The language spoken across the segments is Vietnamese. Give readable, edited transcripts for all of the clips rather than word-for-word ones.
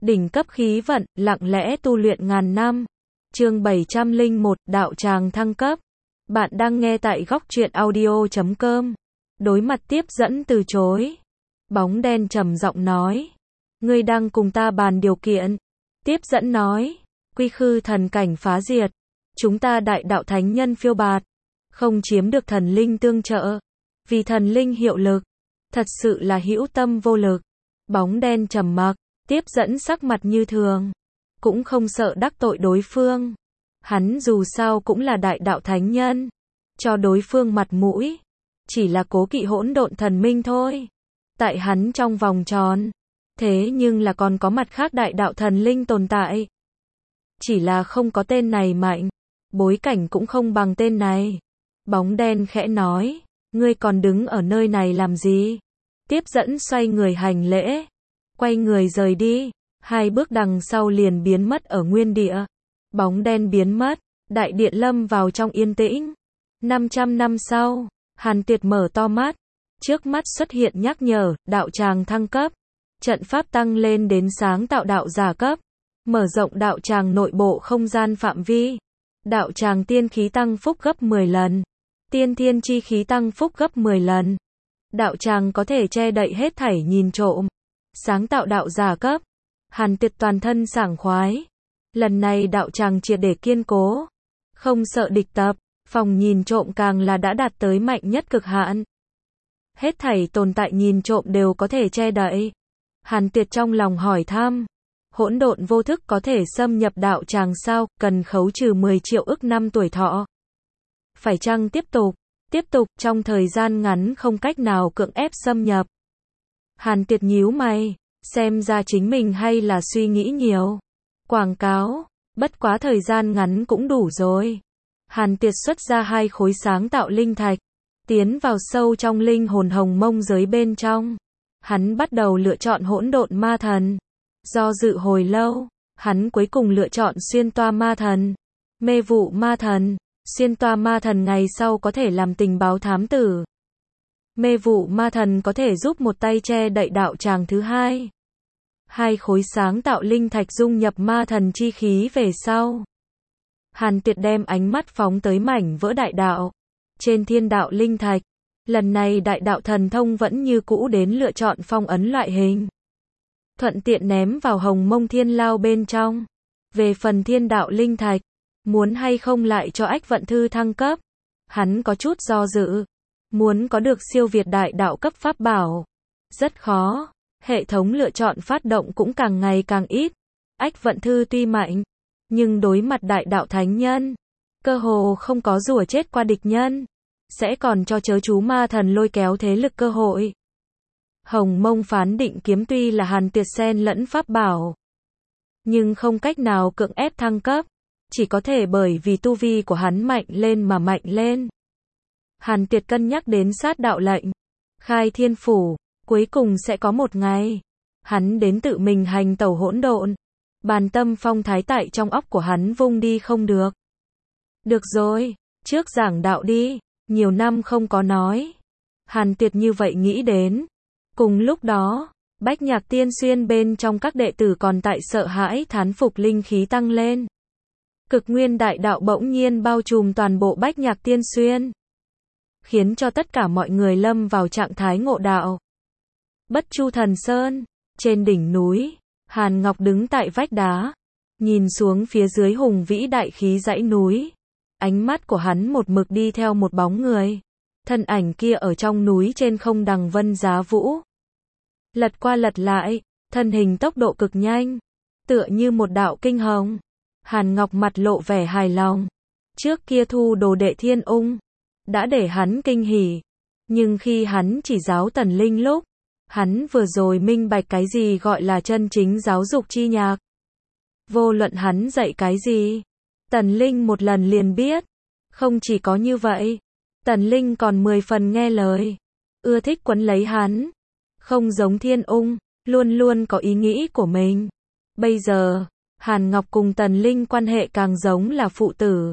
Đỉnh cấp khí vận, lặng lẽ tu luyện ngàn năm. Chương 701, đạo tràng thăng cấp. Bạn đang nghe tại góc truyện audio.com. Đối mặt tiếp dẫn từ chối. Bóng đen trầm giọng nói. Ngươi đang cùng ta bàn điều kiện. Tiếp dẫn nói. Quy khư thần cảnh phá diệt. Chúng ta đại đạo thánh nhân phiêu bạt. Không chiếm được thần linh tương trợ. Vì thần linh hiệu lực. Thật sự là hữu tâm vô lực. Bóng đen trầm mặc. Tiếp dẫn sắc mặt như thường. Cũng không sợ đắc tội đối phương. Hắn dù sao cũng là đại đạo thánh nhân. Cho đối phương mặt mũi. Chỉ là cố kỵ hỗn độn thần minh thôi. Tại hắn trong vòng tròn. Thế nhưng là còn có mặt khác đại đạo thần linh tồn tại. Chỉ là không có tên này mạnh. Bối cảnh cũng không bằng tên này. Bóng đen khẽ nói. Ngươi còn đứng ở nơi này làm gì? Tiếp dẫn xoay người hành lễ. Quay người rời đi. 2 bước đằng sau liền biến mất ở nguyên địa. Bóng đen biến mất. Đại điện lâm vào trong yên tĩnh. 500 năm sau. Hàn Tuyệt mở to mắt. Trước mắt xuất hiện nhắc nhở. Đạo tràng thăng cấp. Trận pháp tăng lên đến sáng tạo đạo giả cấp. Mở rộng đạo tràng nội bộ không gian phạm vi. Đạo tràng tiên khí tăng phúc gấp 10 lần. Tiên thiên chi khí tăng phúc gấp 10 lần. Đạo tràng có thể che đậy hết thảy nhìn trộm. Sáng tạo đạo giả cấp. Hàn Tuyệt toàn thân sảng khoái. Lần này đạo tràng triệt để kiên cố. Không sợ địch tập. Phòng nhìn trộm càng là đã đạt tới mạnh nhất cực hạn. Hết thảy tồn tại nhìn trộm đều có thể che đậy. Hàn Tuyệt trong lòng hỏi thăm. Hỗn độn vô thức có thể xâm nhập đạo tràng sao? Cần khấu trừ 10 triệu ức năm tuổi thọ. Phải chăng tiếp tục? Tiếp tục, trong thời gian ngắn không cách nào cưỡng ép xâm nhập. Hàn Tuyệt nhíu mày. Xem ra chính mình hay là suy nghĩ nhiều. Quảng cáo. Bất quá thời gian ngắn cũng đủ rồi. Hàn Tuyệt xuất ra 2 khối sáng tạo linh thạch. Tiến vào sâu trong linh hồn hồng mông giới bên trong. Hắn bắt đầu lựa chọn hỗn độn ma thần. Do dự hồi lâu, hắn cuối cùng lựa chọn xuyên toa ma thần. Mê vụ ma thần. Xuyên toa ma thần ngày sau có thể làm tình báo thám tử. Mê vụ ma thần có thể giúp một tay che đậy đạo tràng thứ 2. 2 khối sáng tạo linh thạch dung nhập ma thần chi khí về sau. Hàn Tuyệt đem ánh mắt phóng tới mảnh vỡ đại đạo. Trên thiên đạo linh thạch. Lần này đại đạo thần thông vẫn như cũ đến lựa chọn phong ấn loại hình. Thuận tiện ném vào hồng mông thiên lao bên trong. Về phần thiên đạo linh thạch. Muốn hay không lại cho ách vận thư thăng cấp. Hắn có chút do dự. Muốn có được siêu việt đại đạo cấp pháp bảo. Rất khó. Hệ thống lựa chọn phát động cũng càng ngày càng ít. Ách vận thư tuy mạnh. Nhưng đối mặt đại đạo thánh nhân. Cơ hồ không có rủa chết qua địch nhân. Sẽ còn cho chớ chú ma thần lôi kéo thế lực cơ hội. Hồng mông phán định kiếm tuy là Hàn Tuyệt xen lẫn pháp bảo. Nhưng không cách nào cưỡng ép thăng cấp. Chỉ có thể bởi vì tu vi của hắn mạnh lên mà mạnh lên. Hàn Tuyệt cân nhắc đến sát đạo lệnh. Khai thiên phủ. Cuối cùng sẽ có một ngày. Hắn đến tự mình hành tẩu hỗn độn. Bàn tâm phong thái tại trong óc của hắn vung đi không được. Được rồi. Trước giảng đạo đi. Nhiều năm không có nói. Hàn Tuyệt như vậy nghĩ đến. Cùng lúc đó, Bách Nhạc Tiên Xuyên bên trong các đệ tử còn tại sợ hãi thán phục linh khí tăng lên. Cực nguyên đại đạo bỗng nhiên bao trùm toàn bộ Bách Nhạc Tiên Xuyên. Khiến cho tất cả mọi người lâm vào trạng thái ngộ đạo. Bất Chu Thần Sơn, trên đỉnh núi, Hàn Ngọc đứng tại vách đá. Nhìn xuống phía dưới hùng vĩ đại khí dãy núi. Ánh mắt của hắn một mực đi theo một bóng người. Thân ảnh kia ở trong núi trên không đằng vân giá vũ. Lật qua lật lại, thân hình tốc độ cực nhanh. Tựa như một đạo kinh hồng. Hàn Ngọc mặt lộ vẻ hài lòng. Trước kia thu đồ đệ Thiên Ung. Đã để hắn kinh hỉ. Nhưng khi hắn chỉ giáo Tần Linh lúc. Hắn vừa rồi minh bạch cái gì gọi là chân chính giáo dục chi nhạc. Vô luận hắn dạy cái gì. Tần Linh một lần liền biết. Không chỉ có như vậy. Tần Linh còn 10 phần nghe lời. Ưa thích quấn lấy hắn. Không giống Thiên Ung. Luôn luôn có ý nghĩ của mình. Bây giờ, Hàn Ngọc cùng Tần Linh quan hệ càng giống là phụ tử.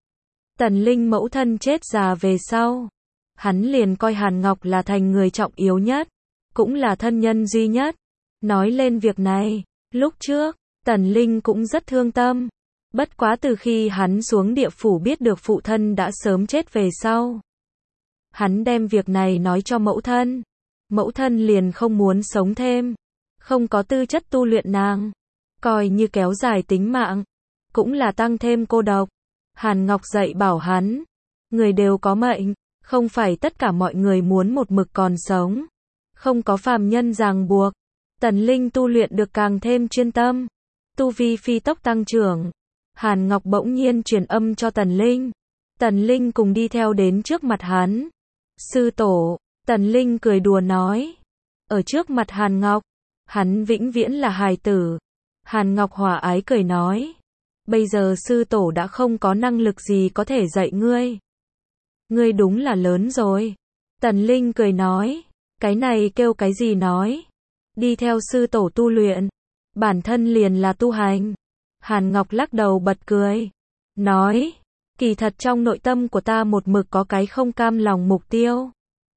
Tần Linh mẫu thân chết già về sau. Hắn liền coi Hàn Ngọc là thành người trọng yếu nhất. Cũng là thân nhân duy nhất. Nói lên việc này. Lúc trước, Tần Linh cũng rất thương tâm. Bất quá từ khi hắn xuống địa phủ biết được phụ thân đã sớm chết về sau. Hắn đem việc này nói cho mẫu thân. Mẫu thân liền không muốn sống thêm. Không có tư chất tu luyện nàng. Coi như kéo dài tính mạng. Cũng là tăng thêm cô độc. Hàn Ngọc dạy bảo hắn. Người đều có mệnh. Không phải tất cả mọi người muốn một mực còn sống. Không có phàm nhân ràng buộc. Tần Linh tu luyện được càng thêm chuyên tâm. Tu vi phi tốc tăng trưởng. Hàn Ngọc bỗng nhiên truyền âm cho Tần Linh. Tần Linh cùng đi theo đến trước mặt hắn. Sư tổ, Tần Linh cười đùa nói. Ở trước mặt Hàn Ngọc, hắn vĩnh viễn là hài tử. Hàn Ngọc hòa ái cười nói. Bây giờ sư tổ đã không có năng lực gì có thể dạy ngươi. Ngươi đúng là lớn rồi. Tần Linh cười nói. Cái này kêu cái gì nói. Đi theo sư tổ tu luyện. Bản thân liền là tu hành. Hàn Ngọc lắc đầu bật cười. Nói. Kỳ thật trong nội tâm của ta một mực có cái không cam lòng mục tiêu.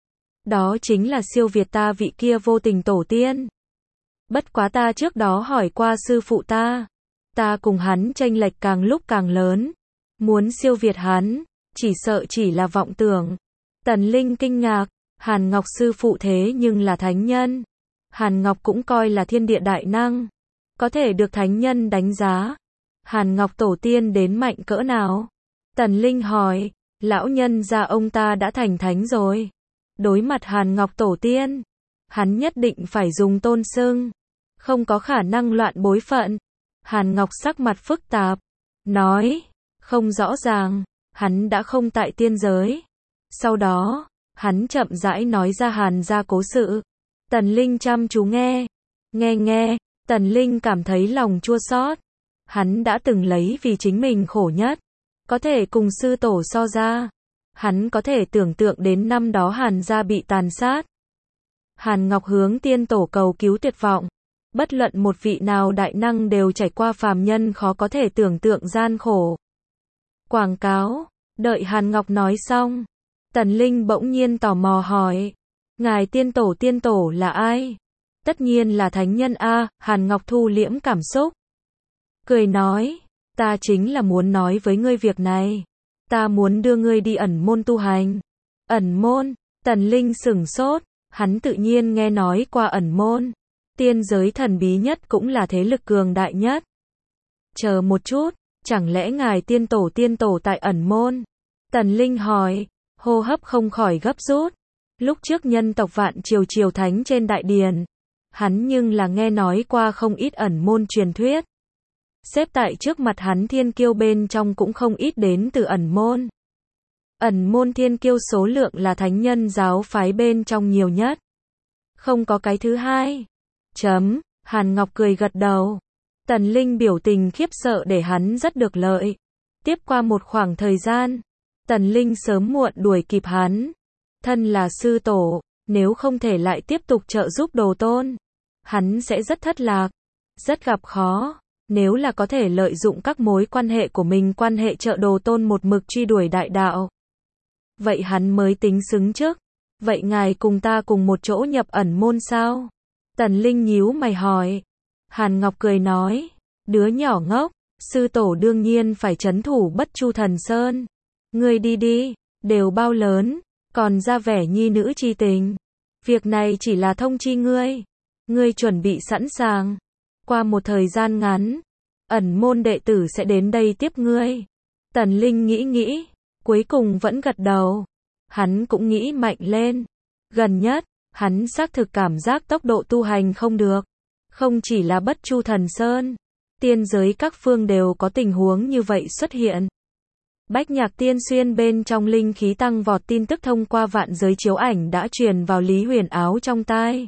Đó chính là siêu việt ta vị kia vô tình tổ tiên. Bất quá ta trước đó hỏi qua sư phụ ta. Ta cùng hắn chênh lệch càng lúc càng lớn. Muốn siêu việt hắn, chỉ sợ chỉ là vọng tưởng. Tần Linh kinh ngạc. Hàn Ngọc sư phụ thế nhưng là thánh nhân. Hàn Ngọc cũng coi là thiên địa đại năng. Có thể được thánh nhân đánh giá. Hàn Ngọc tổ tiên đến mạnh cỡ nào? Tần Linh hỏi. Lão nhân gia ông ta đã thành thánh rồi. Đối mặt Hàn Ngọc tổ tiên, hắn nhất định phải dùng tôn xưng. Không có khả năng loạn bối phận. Hàn Ngọc sắc mặt phức tạp. Nói. Không rõ ràng. Hắn đã không tại tiên giới. Sau đó, hắn chậm rãi nói ra Hàn gia cố sự. Tần Linh chăm chú nghe. Nghe. Tần Linh cảm thấy lòng chua xót. Hắn đã từng lấy vì chính mình khổ nhất. Có thể cùng sư tổ so ra. Hắn có thể tưởng tượng đến năm đó Hàn gia bị tàn sát. Hàn Ngọc hướng tiên tổ cầu cứu tuyệt vọng. Bất luận một vị nào đại năng đều trải qua phàm nhân khó có thể tưởng tượng gian khổ. Quảng cáo. Đợi Hàn Ngọc nói xong. Tần Linh bỗng nhiên tò mò hỏi. Ngài tiên tổ là ai? Tất nhiên là thánh nhân a. Hàn Ngọc thu liễm cảm xúc. Cười nói. Ta chính là muốn nói với ngươi việc này. Ta muốn đưa ngươi đi ẩn môn tu hành. Ẩn môn? Tần Linh sửng sốt. Hắn tự nhiên nghe nói qua ẩn môn. Tiên giới thần bí nhất cũng là thế lực cường đại nhất. Chờ một chút. Chẳng lẽ ngài tiên tổ tại ẩn môn? Tần Linh hỏi. Hô hấp không khỏi gấp rút. Lúc trước nhân tộc Vạn Triều Thánh trên đại điển. Hắn nhưng là nghe nói qua không ít ẩn môn truyền thuyết. Xếp tại trước mặt hắn thiên kiêu bên trong cũng không ít đến từ ẩn môn. Ẩn môn thiên kiêu số lượng là thánh nhân giáo phái bên trong nhiều nhất. Không có cái thứ hai. Hàn Ngọc cười gật đầu. Tần Linh biểu tình khiếp sợ để hắn rất được lợi. Tiếp qua một khoảng thời gian, Tần Linh sớm muộn đuổi kịp hắn. Thân là sư tổ, nếu không thể lại tiếp tục trợ giúp đồ tôn, hắn sẽ rất thất lạc, rất gặp khó. Nếu là có thể lợi dụng các mối quan hệ của mình quan hệ trợ đồ tôn một mực truy đuổi đại đạo, vậy hắn mới tính xứng trước. Vậy ngài cùng ta cùng một chỗ nhập ẩn môn sao? Tần Linh nhíu mày hỏi. Hàn Ngọc cười nói. Đứa nhỏ ngốc, sư tổ đương nhiên phải trấn thủ Bất Chu Thần Sơn. Ngươi đi, đều bao lớn, còn ra vẻ nhi nữ chi tình. Việc này chỉ là thông chi ngươi. Ngươi chuẩn bị sẵn sàng. Qua một thời gian ngắn, ẩn môn đệ tử sẽ đến đây tiếp ngươi. Tần Linh nghĩ, cuối cùng vẫn gật đầu. Hắn cũng nghĩ mạnh lên. Gần nhất, hắn xác thực cảm giác tốc độ tu hành không được. Không chỉ là Bất Chu Thần Sơn, tiên giới các phương đều có tình huống như vậy xuất hiện. Bách Nhạc Tiên Xuyên bên trong linh khí tăng vọt tin tức thông qua vạn giới chiếu ảnh đã truyền vào Lý Huyền Áo trong tai.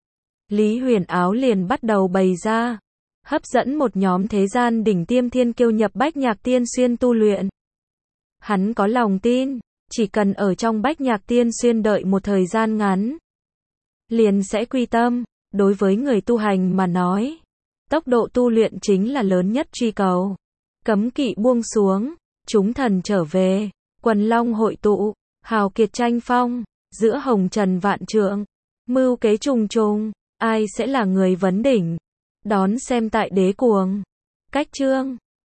Lý Huyền Áo liền bắt đầu bày ra, hấp dẫn một nhóm thế gian đỉnh tiêm thiên kiêu nhập Bách Nhạc Tiên Xuyên tu luyện. Hắn có lòng tin, chỉ cần ở trong Bách Nhạc Tiên Xuyên đợi một thời gian ngắn, liền sẽ quy tâm. Đối với người tu hành mà nói, tốc độ tu luyện chính là lớn nhất truy cầu. Cấm kỵ buông xuống, chúng thần trở về, quần long hội tụ, hào kiệt tranh phong, giữa hồng trần vạn trượng, mưu kế trùng trùng, ai sẽ là người vấn đỉnh? Đón xem tại Đế Cuồng. Cách chương